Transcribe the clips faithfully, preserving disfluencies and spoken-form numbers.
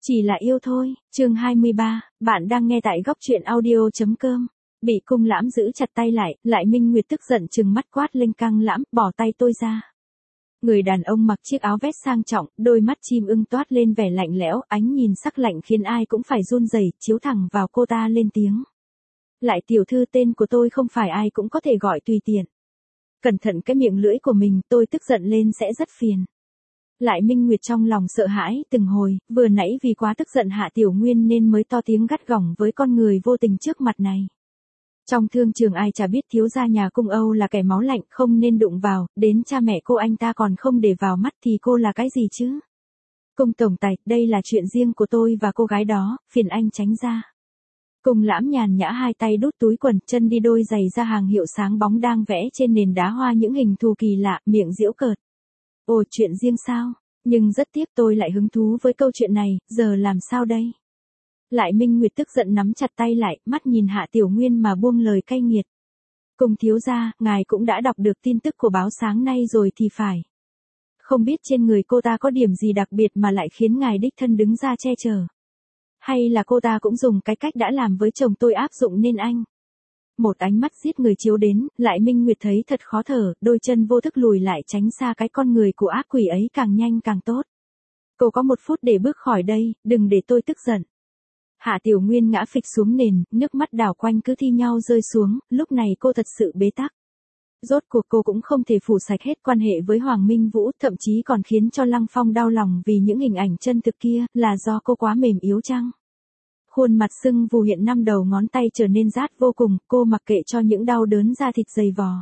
Chỉ là yêu thôi, chương hai mươi ba, bạn đang nghe tại góc truyện audio.com. Bị Cung Lãm giữ chặt tay lại, Lại Minh Nguyệt tức giận trừng mắt quát lên Căng Lãm, bỏ tay tôi ra. Người đàn ông mặc chiếc áo vest sang trọng, đôi mắt chim ưng toát lên vẻ lạnh lẽo, ánh nhìn sắc lạnh khiến ai cũng phải run rẩy, chiếu thẳng vào cô ta lên tiếng. Lại tiểu thư, tên của tôi không phải ai cũng có thể gọi tùy tiện. Cẩn thận cái miệng lưỡi của mình, tôi tức giận lên sẽ rất phiền. Lại Minh Nguyệt trong lòng sợ hãi từng hồi, vừa nãy vì quá tức giận Hạ Tiểu Nguyên nên mới to tiếng gắt gỏng với con người vô tình trước mặt này. Trong thương trường ai chả biết thiếu gia nhà Cung Âu là kẻ máu lạnh, không nên đụng vào, đến cha mẹ cô anh ta còn không để vào mắt thì cô là cái gì chứ? Cung tổng tài, đây là chuyện riêng của tôi và cô gái đó, phiền anh tránh ra. Cung Lãm nhàn nhã hai tay đút túi quần, chân đi đôi giày da hàng hiệu sáng bóng đang vẽ trên nền đá hoa những hình thù kỳ lạ, miệng giễu cợt. Ồ, chuyện riêng sao? Nhưng rất tiếc tôi lại hứng thú với câu chuyện này, giờ làm sao đây? Lại Minh Nguyệt tức giận nắm chặt tay lại, mắt nhìn Hạ Tiểu Nguyên mà buông lời cay nghiệt. Cung thiếu gia, ngài cũng đã đọc được tin tức của báo sáng nay rồi thì phải. Không biết trên người cô ta có điểm gì đặc biệt mà lại khiến ngài đích thân đứng ra che chở. Hay là cô ta cũng dùng cái cách đã làm với chồng tôi áp dụng nên anh. Một ánh mắt giết người chiếu đến, Lại Minh Nguyệt thấy thật khó thở, đôi chân vô thức lùi lại tránh xa cái con người của ác quỷ ấy càng nhanh càng tốt. Cô có một phút để bước khỏi đây, đừng để tôi tức giận. Hạ Tiểu Nguyên ngã phịch xuống nền, nước mắt đảo quanh cứ thi nhau rơi xuống, lúc này cô thật sự bế tắc. Rốt cuộc cô cũng không thể phủ sạch hết quan hệ với Hoàng Minh Vũ, thậm chí còn khiến cho Lăng Phong đau lòng vì những hình ảnh chân thực kia, là do cô quá mềm yếu chăng? Khuôn mặt sưng vù hiện năm đầu ngón tay trở nên rát vô cùng, cô mặc kệ cho những đau đớn da thịt dày vò.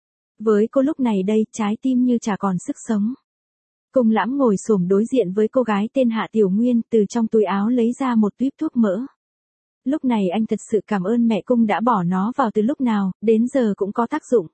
Với cô lúc này đây, trái tim như chả còn sức sống. Cung Lãm ngồi xổm đối diện với cô gái tên Hạ Tiểu Nguyên, từ trong túi áo lấy ra một tuýp thuốc mỡ. Lúc này anh thật sự cảm ơn mẹ Cung đã bỏ nó vào từ lúc nào, đến giờ cũng có tác dụng.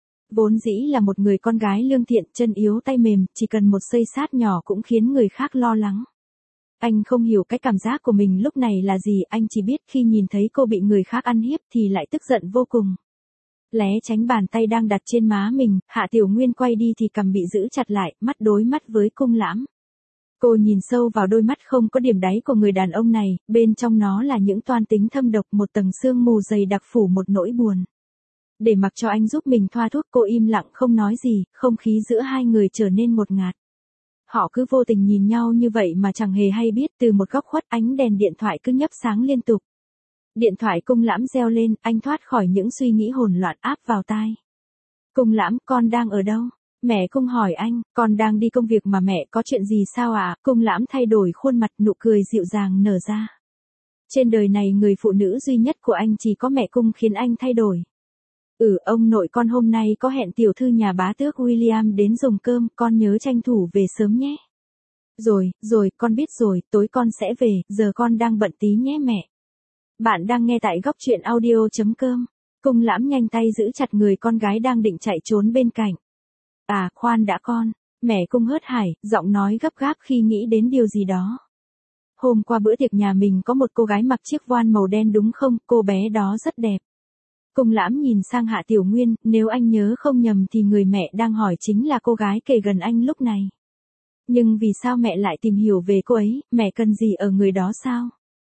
Vốn dĩ là một người con gái lương thiện, chân yếu tay mềm, chỉ cần một xây sát nhỏ cũng khiến người khác lo lắng. Anh không hiểu cái cảm giác của mình lúc này là gì, anh chỉ biết khi nhìn thấy cô bị người khác ăn hiếp thì lại tức giận vô cùng. Lé tránh bàn tay đang đặt trên má mình, Hạ Tiểu Nguyên quay đi thì cằm bị giữ chặt lại, mắt đối mắt với Cung Lãm. Cô nhìn sâu vào đôi mắt không có điểm đáy của người đàn ông này, bên trong nó là những toan tính thâm độc, một tầng sương mù dày đặc phủ một nỗi buồn. Để mặc cho anh giúp mình thoa thuốc, cô im lặng không nói gì, không khí giữa hai người trở nên ngột ngạt. Họ cứ vô tình nhìn nhau như vậy mà chẳng hề hay biết, từ một góc khuất ánh đèn điện thoại cứ nhấp sáng liên tục. Điện thoại Cung Lãm reo lên, anh thoát khỏi những suy nghĩ hỗn loạn áp vào tai. Cung Lãm, con đang ở đâu? Mẹ Cung hỏi anh, con đang đi công việc mà mẹ, có chuyện gì sao ạ? À? Cung Lãm thay đổi khuôn mặt, nụ cười dịu dàng nở ra. Trên đời này người phụ nữ duy nhất của anh chỉ có mẹ Cung khiến anh thay đổi. Ừ, ông nội con hôm nay có hẹn tiểu thư nhà bá tước William đến dùng cơm, con nhớ tranh thủ về sớm nhé. Rồi, rồi, con biết rồi, tối con sẽ về, giờ con đang bận tí nhé mẹ. Bạn đang nghe tại góc truyện audio.com. Cung Lãm nhanh tay giữ chặt người con gái đang định chạy trốn bên cạnh. À, khoan đã con. Mẹ Cung hớt hải, giọng nói gấp gáp khi nghĩ đến điều gì đó. Hôm qua bữa tiệc nhà mình có một cô gái mặc chiếc voan màu đen đúng không, cô bé đó rất đẹp. Cung Lãm nhìn sang Hạ Tiểu Nguyên, nếu anh nhớ không nhầm thì người mẹ đang hỏi chính là cô gái kề gần anh lúc này. Nhưng vì sao mẹ lại tìm hiểu về cô ấy, mẹ cần gì ở người đó sao?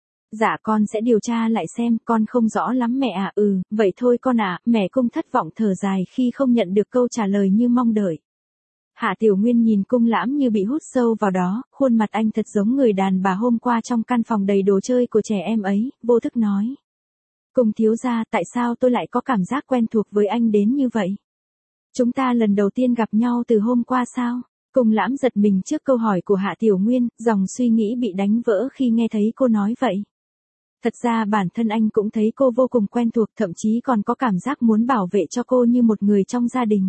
Dạ con sẽ điều tra lại xem, con không rõ lắm mẹ ạ. Ừ, vậy thôi con ạ. Mẹ Cung thất vọng thở dài khi không nhận được câu trả lời như mong đợi. Hạ Tiểu Nguyên nhìn Cung Lãm như bị hút sâu vào đó, khuôn mặt anh thật giống người đàn bà hôm qua trong căn phòng đầy đồ chơi của trẻ em ấy, vô thức nói. Cung thiếu gia, tại sao tôi lại có cảm giác quen thuộc với anh đến như vậy? Chúng ta lần đầu tiên gặp nhau từ hôm qua sao? Cung Lãm giật mình trước câu hỏi của Hạ Tiểu Nguyên, dòng suy nghĩ bị đánh vỡ khi nghe thấy cô nói vậy. Thật ra bản thân anh cũng thấy cô vô cùng quen thuộc, thậm chí còn có cảm giác muốn bảo vệ cho cô như một người trong gia đình.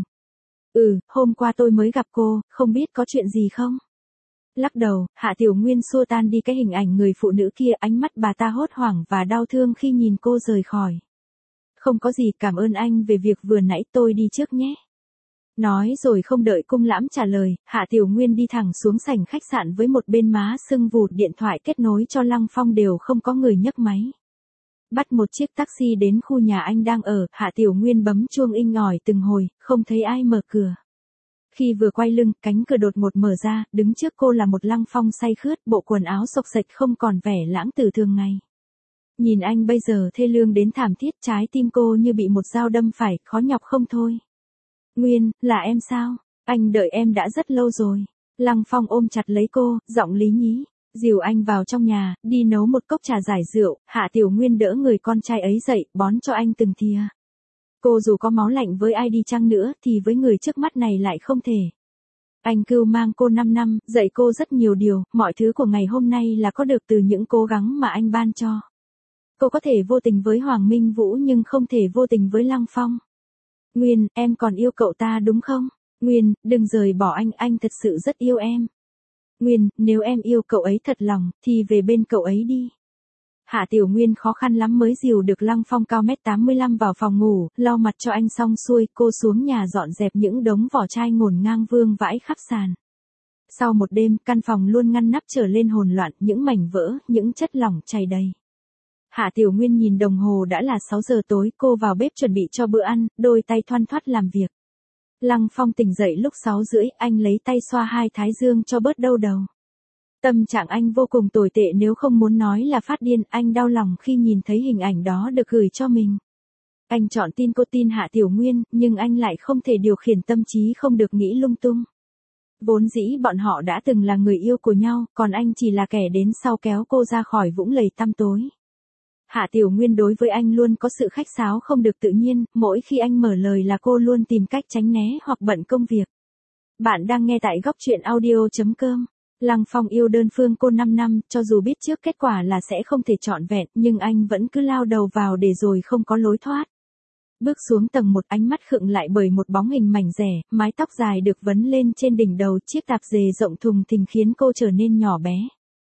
Ừ, hôm qua tôi mới gặp cô, không biết có chuyện gì không? Lắc đầu, Hạ Tiểu Nguyên xua tan đi cái hình ảnh người phụ nữ kia, ánh mắt bà ta hốt hoảng và đau thương khi nhìn cô rời khỏi. Không có gì, cảm ơn anh về việc vừa nãy, tôi đi trước nhé. Nói rồi không đợi Cung Lãm trả lời, Hạ Tiểu Nguyên đi thẳng xuống sảnh khách sạn với một bên má sưng vù, điện thoại kết nối cho Lăng Phong đều không có người nhấc máy. Bắt một chiếc taxi đến khu nhà anh đang ở, Hạ Tiểu Nguyên bấm chuông inh ỏi từng hồi, không thấy ai mở cửa. Khi vừa quay lưng, cánh cửa đột ngột mở ra, đứng trước cô là một Lăng Phong say khướt, bộ quần áo xộc xệch không còn vẻ lãng tử thường ngày. Nhìn anh bây giờ thê lương đến thảm thiết, trái tim cô như bị một dao đâm phải, khó nhọc không thôi. Nguyên, là em sao? Anh đợi em đã rất lâu rồi. Lăng Phong ôm chặt lấy cô, giọng lý nhí. Dìu anh vào trong nhà, đi nấu một cốc trà giải rượu, Hạ Tiểu Nguyên đỡ người con trai ấy dậy, bón cho anh từng thìa. Cô dù có máu lạnh với ai đi chăng nữa, thì với người trước mắt này lại không thể. Anh cưu mang cô năm năm, dạy cô rất nhiều điều, mọi thứ của ngày hôm nay là có được từ những cố gắng mà anh ban cho. Cô có thể vô tình với Hoàng Minh Vũ nhưng không thể vô tình với Lăng Phong. Nguyên, em còn yêu cậu ta đúng không? Nguyên, đừng rời bỏ anh, anh thật sự rất yêu em. Nguyên, nếu em yêu cậu ấy thật lòng, thì về bên cậu ấy đi. Hạ Tiểu Nguyên khó khăn lắm mới dìu được Lăng Phong cao mét tám mươi lăm vào phòng ngủ, lau mặt cho anh xong xuôi, cô xuống nhà dọn dẹp những đống vỏ chai ngổn ngang vương vãi khắp sàn. Sau một đêm, căn phòng luôn ngăn nắp trở lên hỗn loạn, những mảnh vỡ, những chất lỏng chảy đầy. Hạ Tiểu Nguyên nhìn đồng hồ đã là sáu giờ tối, cô vào bếp chuẩn bị cho bữa ăn, đôi tay thoăn thoắt làm việc. Lăng Phong tỉnh dậy lúc sáu rưỡi, anh lấy tay xoa hai thái dương cho bớt đau đầu. Tâm trạng anh vô cùng tồi tệ, nếu không muốn nói là phát điên, anh đau lòng khi nhìn thấy hình ảnh đó được gửi cho mình. Anh chọn tin cô tin Hạ Tiểu Nguyên, nhưng anh lại không thể điều khiển tâm trí không được nghĩ lung tung. Vốn dĩ bọn họ đã từng là người yêu của nhau, còn anh chỉ là kẻ đến sau kéo cô ra khỏi vũng lầy tăm tối. Hạ Tiểu Nguyên đối với anh luôn có sự khách sáo không được tự nhiên, mỗi khi anh mở lời là cô luôn tìm cách tránh né hoặc bận công việc. Bạn đang nghe tại góc truyện audio chấm com. Lăng Phong yêu đơn phương cô năm năm, cho dù biết trước kết quả là sẽ không thể trọn vẹn, nhưng anh vẫn cứ lao đầu vào để rồi không có lối thoát. Bước xuống tầng một, ánh mắt khựng lại bởi một bóng hình mảnh rẻ, mái tóc dài được vấn lên trên đỉnh đầu, chiếc tạp dề rộng thùng thình khiến cô trở nên nhỏ bé.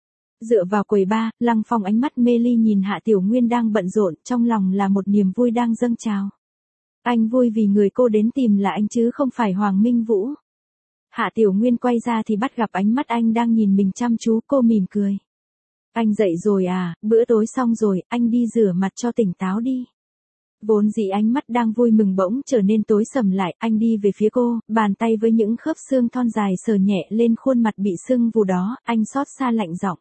Dựa vào quầy bar, Lăng Phong ánh mắt mê ly nhìn Hạ Tiểu Nguyên đang bận rộn, trong lòng là một niềm vui đang dâng trào. Anh vui vì người cô đến tìm là anh chứ không phải Hoàng Minh Vũ. Hạ Tiểu Nguyên quay ra thì bắt gặp ánh mắt anh đang nhìn mình chăm chú, cô mỉm cười. Anh dậy rồi à, bữa tối xong rồi, anh đi rửa mặt cho tỉnh táo đi. Vốn dĩ ánh mắt đang vui mừng bỗng trở nên tối sầm lại, anh đi về phía cô, bàn tay với những khớp xương thon dài sờ nhẹ lên khuôn mặt bị sưng vù đó, anh xót xa lạnh giọng.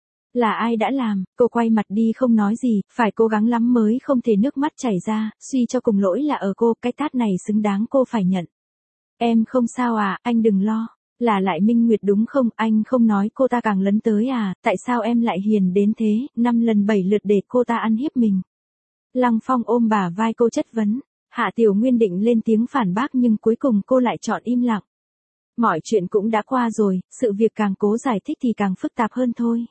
Là ai đã làm? Cô quay mặt đi không nói gì, phải cố gắng lắm mới không thể nước mắt chảy ra, suy cho cùng lỗi là ở cô, cái tát này xứng đáng cô phải nhận. Em không sao à, anh đừng lo. Là lại Minh Nguyệt đúng không, anh không nói cô ta càng lấn tới à, tại sao em lại hiền đến thế, năm lần bảy lượt để cô ta ăn hiếp mình. Lăng Phong ôm bả vai cô chất vấn, Hạ Tiểu Nguyên định lên tiếng phản bác nhưng cuối cùng cô lại chọn im lặng. Mọi chuyện cũng đã qua rồi, sự việc càng cố giải thích thì càng phức tạp hơn thôi.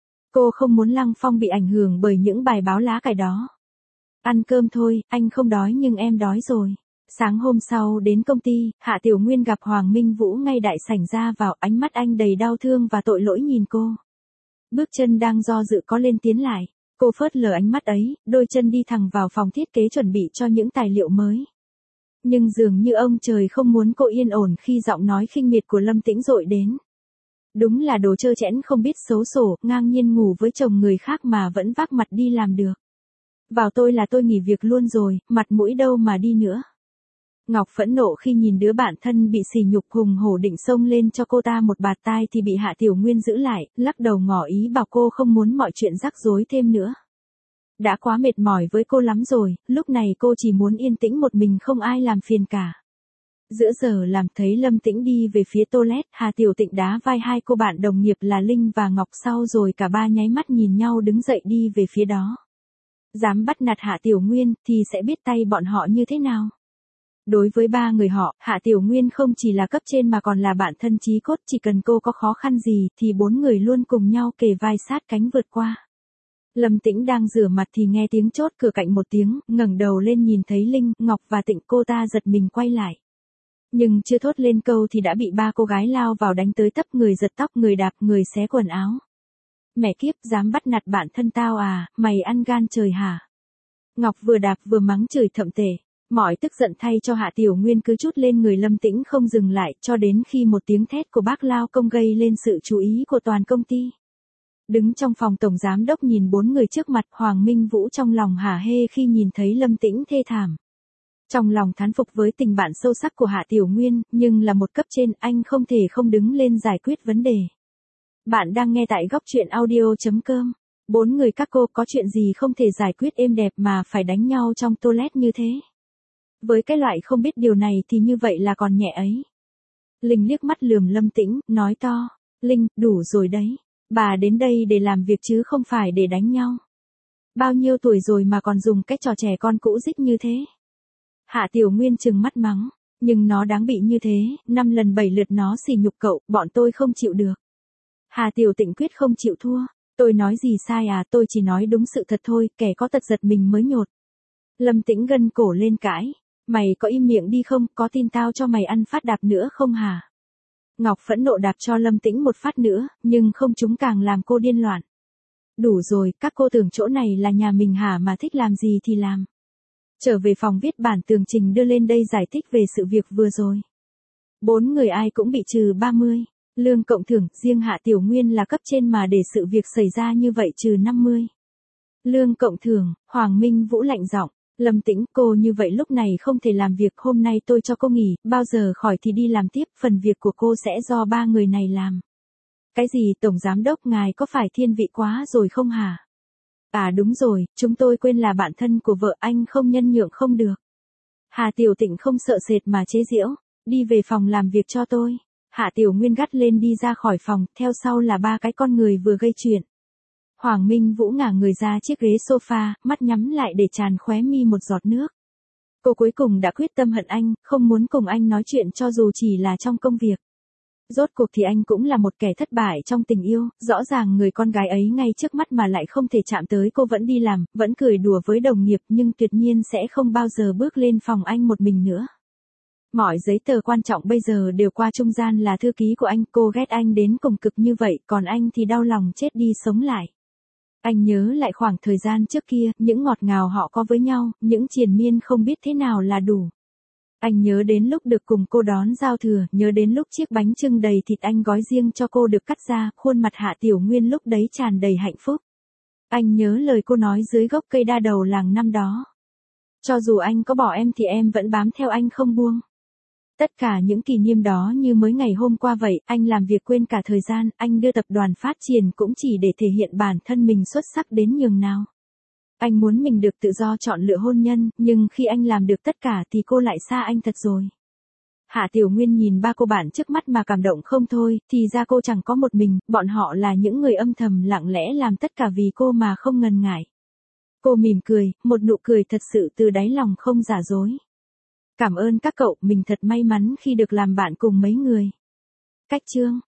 Cô không muốn Lăng Phong bị ảnh hưởng bởi những bài báo lá cải đó. Ăn cơm thôi, anh không đói nhưng em đói rồi. Sáng hôm sau đến công ty, Hạ Tiểu Nguyên gặp Hoàng Minh Vũ ngay đại sảnh ra vào, ánh mắt anh đầy đau thương và tội lỗi nhìn cô. Bước chân đang do dự có lên tiếng lại, cô phớt lờ ánh mắt ấy, đôi chân đi thẳng vào phòng thiết kế chuẩn bị cho những tài liệu mới. Nhưng dường như ông trời không muốn cô yên ổn khi giọng nói khinh miệt của Lâm Tĩnh dội đến. Đúng là đồ trơ trẽn không biết xấu xổ, ngang nhiên ngủ với chồng người khác mà vẫn vác mặt đi làm được. Vào tôi là tôi nghỉ việc luôn rồi, mặt mũi đâu mà đi nữa. Ngọc phẫn nộ khi nhìn đứa bạn thân bị sỉ nhục, hùng hổ định xông lên cho cô ta một bạt tai thì bị Hạ Tiểu Nguyên giữ lại, lắc đầu ngỏ ý bảo cô không muốn mọi chuyện rắc rối thêm nữa. Đã quá mệt mỏi với cô lắm rồi, lúc này cô chỉ muốn yên tĩnh một mình không ai làm phiền cả. Giữa giờ làm thấy Lâm Tĩnh đi về phía toilet, Hà Tiểu Tịnh đá vai hai cô bạn đồng nghiệp là Linh và Ngọc sau rồi cả ba nháy mắt nhìn nhau đứng dậy đi về phía đó. Dám bắt nạt Hạ Tiểu Nguyên thì sẽ biết tay bọn họ như thế nào. Đối với ba người họ, Hạ Tiểu Nguyên không chỉ là cấp trên mà còn là bạn thân chí cốt, chỉ cần cô có khó khăn gì thì bốn người luôn cùng nhau kề vai sát cánh vượt qua. Lâm Tĩnh đang rửa mặt thì nghe tiếng chốt cửa cạnh một tiếng, ngẩng đầu lên nhìn thấy Linh, Ngọc và Tịnh, cô ta giật mình quay lại. Nhưng chưa thốt lên câu thì đã bị ba cô gái lao vào đánh tới tấp, người giật tóc, người đạp, người xé quần áo. Mẹ kiếp, dám bắt nạt bạn thân tao à, mày ăn gan trời hả? Ngọc vừa đạp vừa mắng chửi thậm tệ. Mọi tức giận thay cho Hạ Tiểu Nguyên cứ trút lên người Lâm Tĩnh không dừng lại, cho đến khi một tiếng thét của bác lao công gây lên sự chú ý của toàn công ty. Đứng trong phòng tổng giám đốc nhìn bốn người trước mặt, Hoàng Minh Vũ trong lòng hả hê khi nhìn thấy Lâm Tĩnh thê thảm. Trong lòng thán phục với tình bạn sâu sắc của Hạ Tiểu Nguyên, nhưng là một cấp trên anh không thể không đứng lên giải quyết vấn đề. Bạn đang nghe tại góc truyện audio.com. Bốn người các cô có chuyện gì không thể giải quyết êm đẹp mà phải đánh nhau trong toilet như thế. Với cái loại không biết điều này thì như vậy là còn nhẹ ấy. Linh liếc mắt lườm Lâm Tĩnh, nói to. Linh, đủ rồi đấy. Bà đến đây để làm việc chứ không phải để đánh nhau. Bao nhiêu tuổi rồi mà còn dùng cái trò trẻ con cũ dích như thế. Hạ Tiểu Nguyên trừng mắt mắng. Nhưng nó đáng bị như thế, năm lần bảy lượt nó sỉ nhục cậu, bọn tôi không chịu được. Hà Tiểu Tịnh quyết không chịu thua. Tôi nói gì sai à, tôi chỉ nói đúng sự thật thôi, kẻ có tật giật mình mới nhột. Lâm Tĩnh gân cổ lên cãi. Mày có im miệng đi không, có tin tao cho mày ăn phát đạp nữa không hả? Ngọc phẫn nộ đạp cho Lâm Tĩnh một phát nữa, nhưng không chúng càng làm cô điên loạn. Đủ rồi, các cô tưởng chỗ này là nhà mình hả, mà thích làm gì thì làm. Trở về phòng viết bản tường trình đưa lên đây giải thích về sự việc vừa rồi. Bốn người ai cũng bị trừ ba mươi. Lương cộng thưởng, riêng Hạ Tiểu Nguyên là cấp trên mà để sự việc xảy ra như vậy trừ năm mươi. Lương cộng thưởng, Hoàng Minh Vũ lạnh giọng. Lâm Tĩnh, cô như vậy lúc này không thể làm việc, hôm nay tôi cho cô nghỉ, bao giờ khỏi thì đi làm tiếp, phần việc của cô sẽ do ba người này làm. Cái gì, tổng giám đốc ngài có phải thiên vị quá rồi không hả? À đúng rồi, chúng tôi quên là bạn thân của vợ anh, không nhân nhượng không được. Hà Tiểu Tịnh không sợ sệt mà chế giễu, đi về phòng làm việc cho tôi. Hạ Tiểu Nguyên gắt lên đi ra khỏi phòng, theo sau là ba cái con người vừa gây chuyện. Hoàng Minh Vũ ngả người ra chiếc ghế sofa, mắt nhắm lại để tràn khóe mi một giọt nước. Cô cuối cùng đã quyết tâm hận anh, không muốn cùng anh nói chuyện cho dù chỉ là trong công việc. Rốt cuộc thì anh cũng là một kẻ thất bại trong tình yêu, rõ ràng người con gái ấy ngay trước mắt mà lại không thể chạm tới, cô vẫn đi làm, vẫn cười đùa với đồng nghiệp nhưng tuyệt nhiên sẽ không bao giờ bước lên phòng anh một mình nữa. Mọi giấy tờ quan trọng bây giờ đều qua trung gian là thư ký của anh, cô ghét anh đến cùng cực như vậy, còn anh thì đau lòng chết đi sống lại. Anh nhớ lại khoảng thời gian trước kia, những ngọt ngào họ có với nhau, những triền miên không biết thế nào là đủ. Anh nhớ đến lúc được cùng cô đón giao thừa, nhớ đến lúc chiếc bánh chưng đầy thịt anh gói riêng cho cô được cắt ra, khuôn mặt Hạ Tiểu Nguyên lúc đấy tràn đầy hạnh phúc. Anh nhớ lời cô nói dưới gốc cây đa đầu làng năm đó. Cho dù anh có bỏ em thì em vẫn bám theo anh không buông. Tất cả những kỷ niệm đó như mới ngày hôm qua vậy, anh làm việc quên cả thời gian, anh đưa tập đoàn phát triển cũng chỉ để thể hiện bản thân mình xuất sắc đến nhường nào. Anh muốn mình được tự do chọn lựa hôn nhân, nhưng khi anh làm được tất cả thì cô lại xa anh thật rồi. Hạ Tiểu Nguyên nhìn ba cô bạn trước mắt mà cảm động không thôi, thì ra cô chẳng có một mình, bọn họ là những người âm thầm lặng lẽ làm tất cả vì cô mà không ngần ngại. Cô mỉm cười, một nụ cười thật sự từ đáy lòng không giả dối. Cảm ơn các cậu, mình thật may mắn khi được làm bạn cùng mấy người. Cách chương